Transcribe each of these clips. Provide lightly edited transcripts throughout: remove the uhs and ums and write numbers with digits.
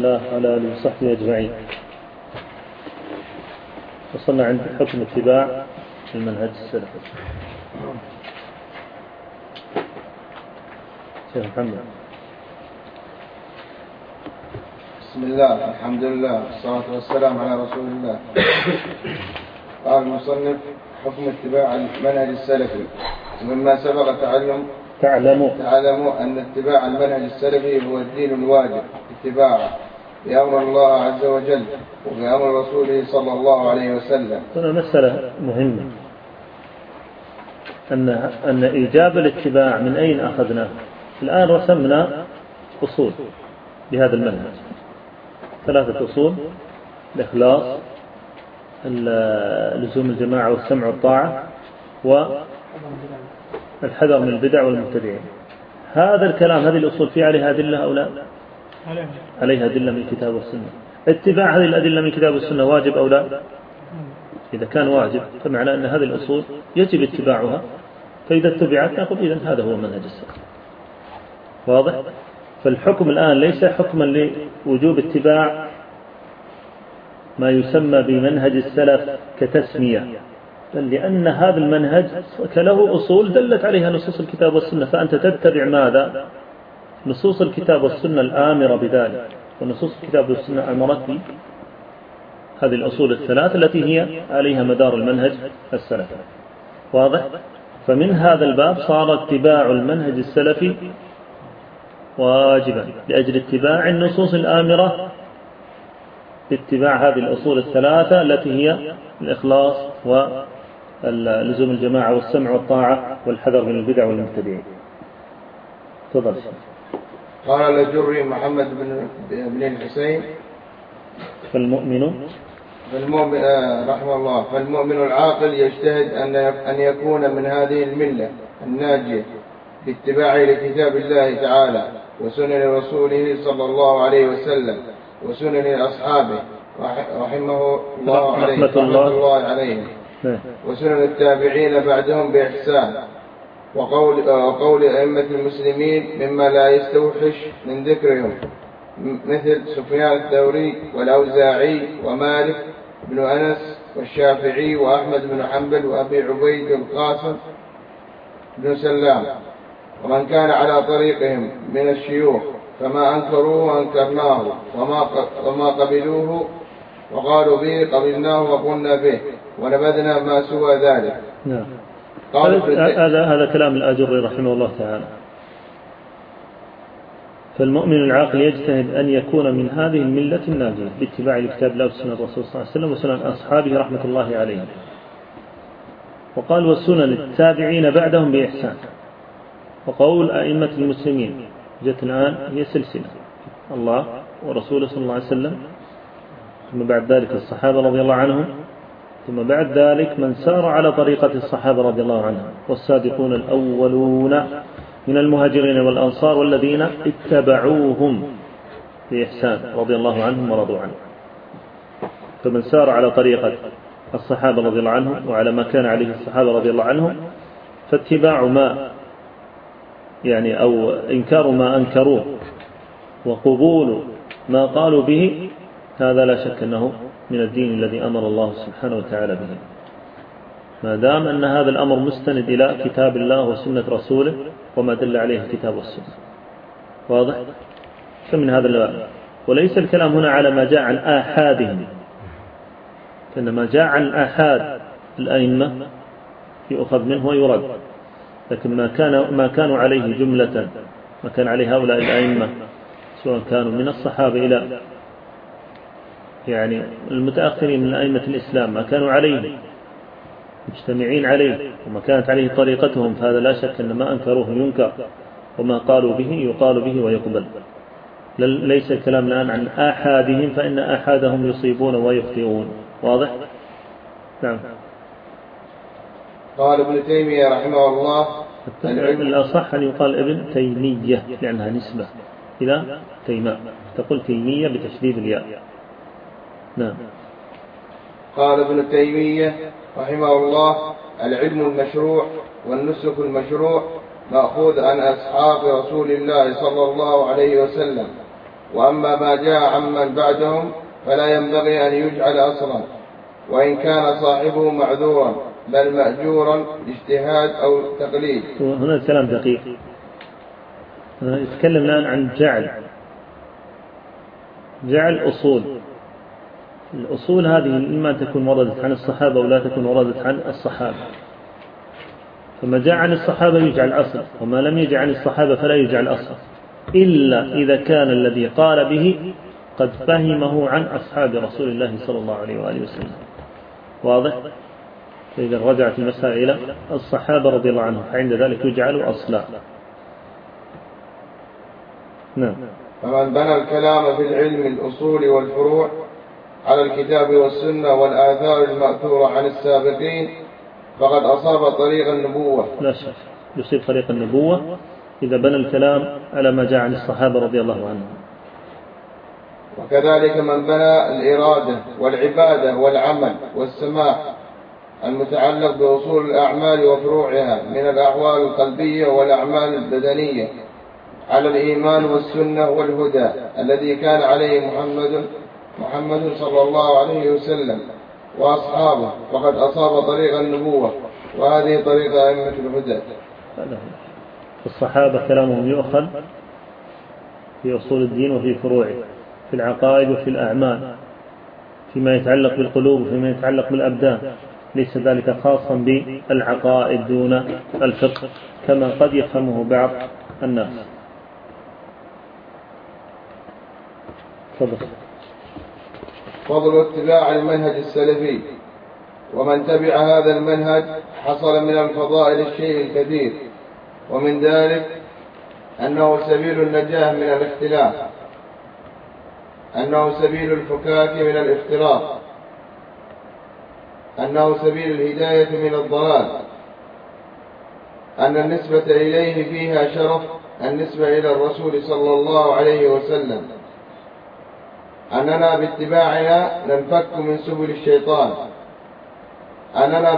الله على آله وصحبه أجمعين. وصلنا عند حكم اتباع المنهج السلفي. شيخ محمد. بسم الله، الحمد لله، والصلاة والسلام على رسول الله. قال المصنف: حكم اتباع المنهج السلفي. ومما سبق تعلموا أن اتباع المنهج السلفي هو الدين الواجب اتباعه بأمر الله عز وجل وبأمر رسوله صلى الله عليه وسلم. هنا مسألة مهمة، أن إيجاب الاتباع من أين أخذناه؟ الآن رسمنا أصول بهذا المنهج، 3 أصول: الإخلاص، لزوم الجماعة والسمع والطاعة، والحذر من البدع والمبتدعين. هذا الكلام، هذه الأصول في عليها أدلة أو لا؟ عليها أدلة من الكتاب والسنة. اتباع هذه الأدلة من الكتاب والسنة واجب أو لا؟ إذا كان واجب فمعنى أن هذه الأصول يجب اتباعها، فإذا اتبعت نقول إذن هذا هو منهج السلف. واضح؟ فالحكم الآن ليس حكما لوجوب اتباع ما يسمى بمنهج السلف كتسمية، بل لأن هذا المنهج له أصول دلت عليها نصوص الكتاب والسنة، فأنت تتبع ماذا؟ نصوص الكتاب والسنة الآمرة بذلك، ونصوص الكتاب والسنة أمرت هذه الأصول الثلاث التي هي عليها مدار المنهج السلفي. واضح؟ فمن هذا الباب صار اتباع المنهج السلفي واجبا لأجل اتباع النصوص الآمرة باتباع هذه الأصول الثلاثة التي هي الإخلاص ولزوم الجماعة والسمع والطاعة والحذر من البدع والمبتدعين. تفضل. قال الأجري محمد بن الحسين: فالمؤمن رحمه الله: فالمؤمن العاقل يجتهد أن يكون من هذه الملة الناجية باتباعه لكتاب الله تعالى وسنن رسوله صلى الله عليه وسلم وسنن أصحابه رحمه الله عليهم وسنن التابعين بعدهم بإحسان وقول أئمة المسلمين مما لا يستوحش من ذكرهم، مثل سفيان الثوري والأوزاعي ومالك بن أنس والشافعي وأحمد بن حنبل وأبي عبيد القاسم بن سلام ومن كان على طريقهم من الشيوخ، فما أنكروه وأنكرناه وما قبلوه وقالوا به قبلناه وقلنا به ونبذنا ما سوى ذلك. نعم. هذا كلام الآجري رحمه الله تعالى. فالمؤمن العاقل يجتهد أن يكون من هذه الملة الناجية باتباع الكتاب الله وسنة الرسول صلى الله عليه وسلم وسنن أصحابه رحمة الله عليهم. وقال وسنن التابعين بعدهم بإحسان وقول أئمة المسلمين. جت الآن هي سلسلة الله ورسوله صلى الله عليه وسلم، ثم بعد ذلك الصحابة رضي الله عنهم، ثم بعد ذلك من سار على طريقة الصحابة رضي الله عنهم والسابقون الأولون من المهاجرين والأنصار والذين اتبعوهم بإحسان رضي الله عنهم ورضوا عنه. فمن سار على طريقة الصحابة رضي الله عنهم وعلى ما كان عليه الصحابة رضي الله عنهم، فاتباع ما أو إنكار ما أنكروه وقبول ما قالوا به، هذا لا شك أنه من الدين الذي أمر الله سبحانه وتعالى به، ما دام أن هذا الأمر مستند إلى كتاب الله وسنة رسوله وما دل عليه الكتاب والسنة. واضح؟ فمن هذا الباب. وليس الكلام هنا على ما جاء عن آحادهم، فإنما جاء عن آحاد الأئمة يؤخذ منه ويرد، لكن ما كانوا عليه جملة، ما كان عليه هؤلاء الأئمة سواء كانوا من الصحابة إلى المتأخرين من أئمة الإسلام، ما كانوا عليه مجتمعين عليه وما كانت عليه طريقتهم، فهذا لا شك أن ما أنكروه ينكر وما قالوا به يقال به ويقبل. ليس الكلام الآن عن آحادهم، فإن آحادهم يصيبون ويخطئون. واضح؟ نعم. قال ابن تيمية رحمه الله: الأصح أن يقال ابن تيمية لأنها نسبة إلى تيماء، تقول تيمية بتشديد الياء. نعم. قال ابن تيمية رحمه الله: العلم المشروع والنسك المشروع مأخوذ عن أصحاب رسول الله صلى الله عليه وسلم وأما ما جاء عمن بعدهم فلا ينبغي أن يجعل أصلا، وإن كان صاحبه معذورا بل مأجورا باجتهاد أو تقليد. هنا الكلام دقيق. يتكلم الآن عن جعل أصول. الأصول هذه إما أن تكون وردت عن الصحابة ولا تكون وردت عن الصحابة. فما جاء عن الصحابة يجعل أصل، وما لم يجع عن الصحابة فلا يجعل أصل، إلا إذا كان الذي قال به قد فهمه عن أصحاب رسول الله صلى الله عليه وآله وسلم. واضح؟ فإذا رجعت المسألة إلى الصحابة رضي الله عنهم فعند ذلك يجعل أصلا. نعم. فمن بنى الكلام في العلم الأصول والفروع على الكتاب والسنة والآثار المأثورة عن السابقين فقد أصاب طريق النبوة. لا شك يصيب طريق النبوة إذا بنى الكلام على ما جاء عن الصحابة رضي الله عنهم. وكذلك من بنى الإرادة والعبادة والعمل والسماع المتعلق بأصول الأعمال وفروعها من الأحوال القلبية والأعمال البدنية على الإيمان والسنة والهدى الذي كان عليه محمد صلى الله عليه وسلم وأصحابه فقد أصاب طريق النبوة، وهذه طريق أئمة الهدى. الصحابة كلامهم يؤخذ في أصول الدين وفي فروعه، في العقائد وفي الأعمال، فيما يتعلق بالقلوب وفيما يتعلق بالأبدان، ليس ذلك خاصا بالعقائد دون الفقه كما قد يفهمه بعض الناس. فضل اتباع المنهج السلفي. ومن تبع هذا المنهج حصل من الفضائل الشيء الكثير، ومن ذلك أنه سبيل النجاة من الاختلاف، أنه سبيل الفكاك من الافتراق، أنه سبيل الهداية من الضلال، أن النسبة إليه فيها شرف النسبة إلى الرسول صلى الله عليه وسلم، أننا باتباعنا ننفك من سبل الشيطان، أننا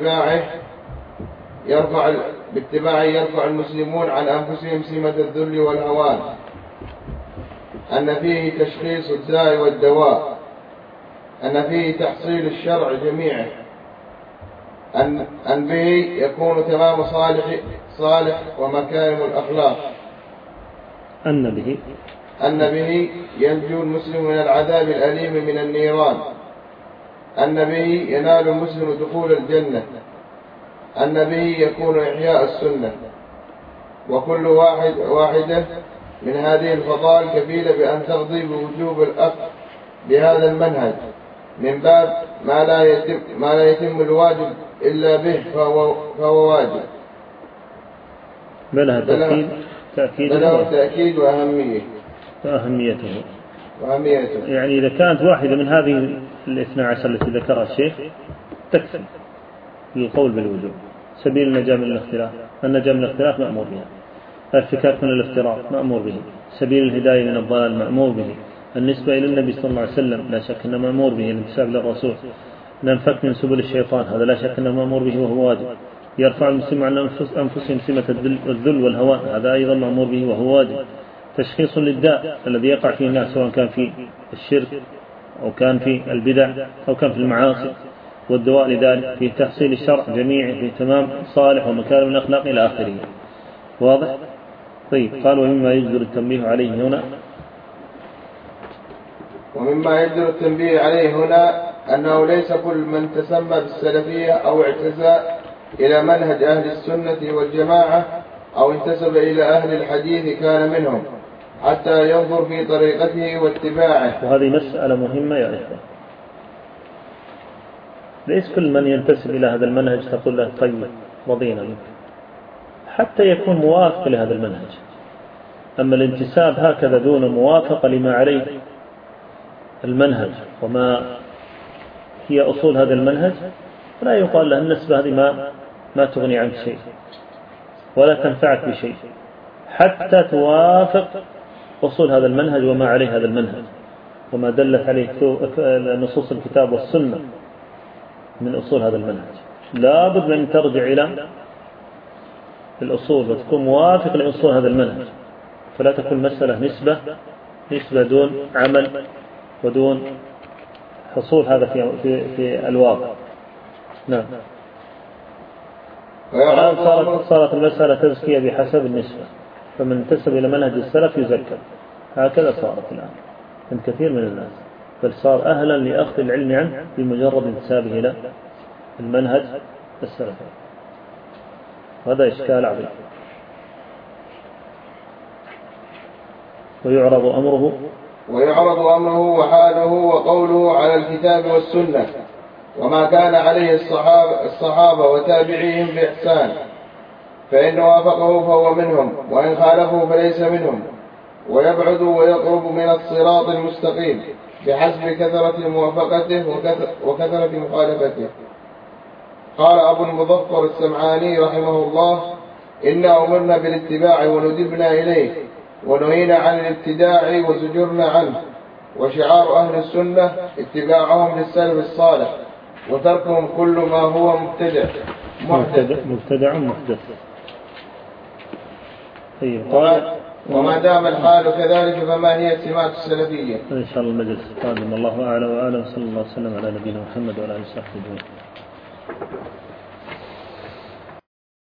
باتباعه يرفع المسلمون عن أنفسهم سمة الذل والهوان، أن فيه تشخيص الداء والدواء، أن فيه تحصيل الشرع جميعه، أن به يكون تمام صالح ومكارم الأخلاق، أن به ينجو المسلم من العذاب الأليم من النيران، أن به ينال المسلم دخول الجنة، أن به يكون إحياء السنة. وكل واحدة من هذه الفضائل كفيلة بأن تقضي بوجوب الأخذ بهذا المنهج من باب ما لا يتم الواجب إلا به فهو واجب. بلها تأكيد وأهميته. يعني إذا كانت واحدة من هذه 12 التي ذكرها الشيخ تكفي للقول بالوجوب. سبيل النجاة من الاختلاف، النجاة من الاختلاف مأمور بها، الفكاك من الافتراق مأمور به، سبيل الهداية من الضلال مأمور به، النسبة إلى النبي صلى الله عليه وسلم لا شك أنه مأمور به، الانتساب للرسول، ننفك من سبل الشيطان هذا لا شك أنه مأمور به وهو واجب، يرفع المسلم عن أنفسهم سمة الذل والهوان هذا أيضا مأمور به وهو واجب، تشخيص للداء الذي يقع فيه الناس سواء كان في الشرك أو كان في البدع أو كان في المعاصي، والدواء لذلك في تحصيل الشرع جميعه في تمام صالح ومكارم الأخلاق إلى آخره. واضح؟ طيب قال ومما يجدر التنبيه عليه هنا أنه ليس كل من تسمى بالسلفية أو اعتزى إلى منهج أهل السنة والجماعة أو انتسب إلى أهل الحديث كان منهم حتى ينظر في طريقته واتباعه. وهذه مسألة مهمة يا إخوة، ليس كل من ينتسب إلى هذا المنهج تقول له طيب رضينا منك حتى يكون موافق لهذا المنهج. أما الانتساب هكذا دون موافقة لما عليه المنهج وما هي أصول هذا المنهج لا يقال له النسبة هذه ما تغني عنك شيء ولا تنفعك بشيء حتى توافق أصول هذا المنهج وما عليه هذا المنهج وما دلت عليه نصوص الكتاب والسنة من أصول هذا المنهج. لا بد من ترجع إلى الأصول وتكون موافق لأصول هذا المنهج، فلا تكون مسألة نسبة نسبة دون عمل ودون حصول هذا في الواقع. نعم. الآن صارت المسألة تزكية بحسب النسبة، فمن انتسب إلى منهج السلف يزكى، هكذا صارت الآن عند كثير من الناس، بل صار أهلا لأخذ العلم عنه بمجرد انتسابه إلى المنهج السلفي. هذا إشكال عظيم. ويعرض أمره وحاله وقوله على الكتاب والسنة وما كان عليه الصحابة وتابعيهم بإحسان، فإن وافقه فهو منهم، وإن خالفه فليس منهم، ويبعد ويقرب من الصراط المستقيم بحسب كثرة موافقته وكثرة مخالفته. قال أبو المظفر السمعاني رحمه الله: إنا أمرنا بالاتباع وندبنا إليه، ونهينا عن الابتداع وزجرنا عنه، وشعار أهل السنة اتباعهم للسلف الصالح وتركهم كل ما هو مبتدع محدث. وما دام الحال كذلك فما هي سمات السلفية؟ إن شاء الله المجلس القادم. الله أعلم وأعلم. صلى الله وسلم على نبينا محمد وعلى آله وصحبه أجمعين.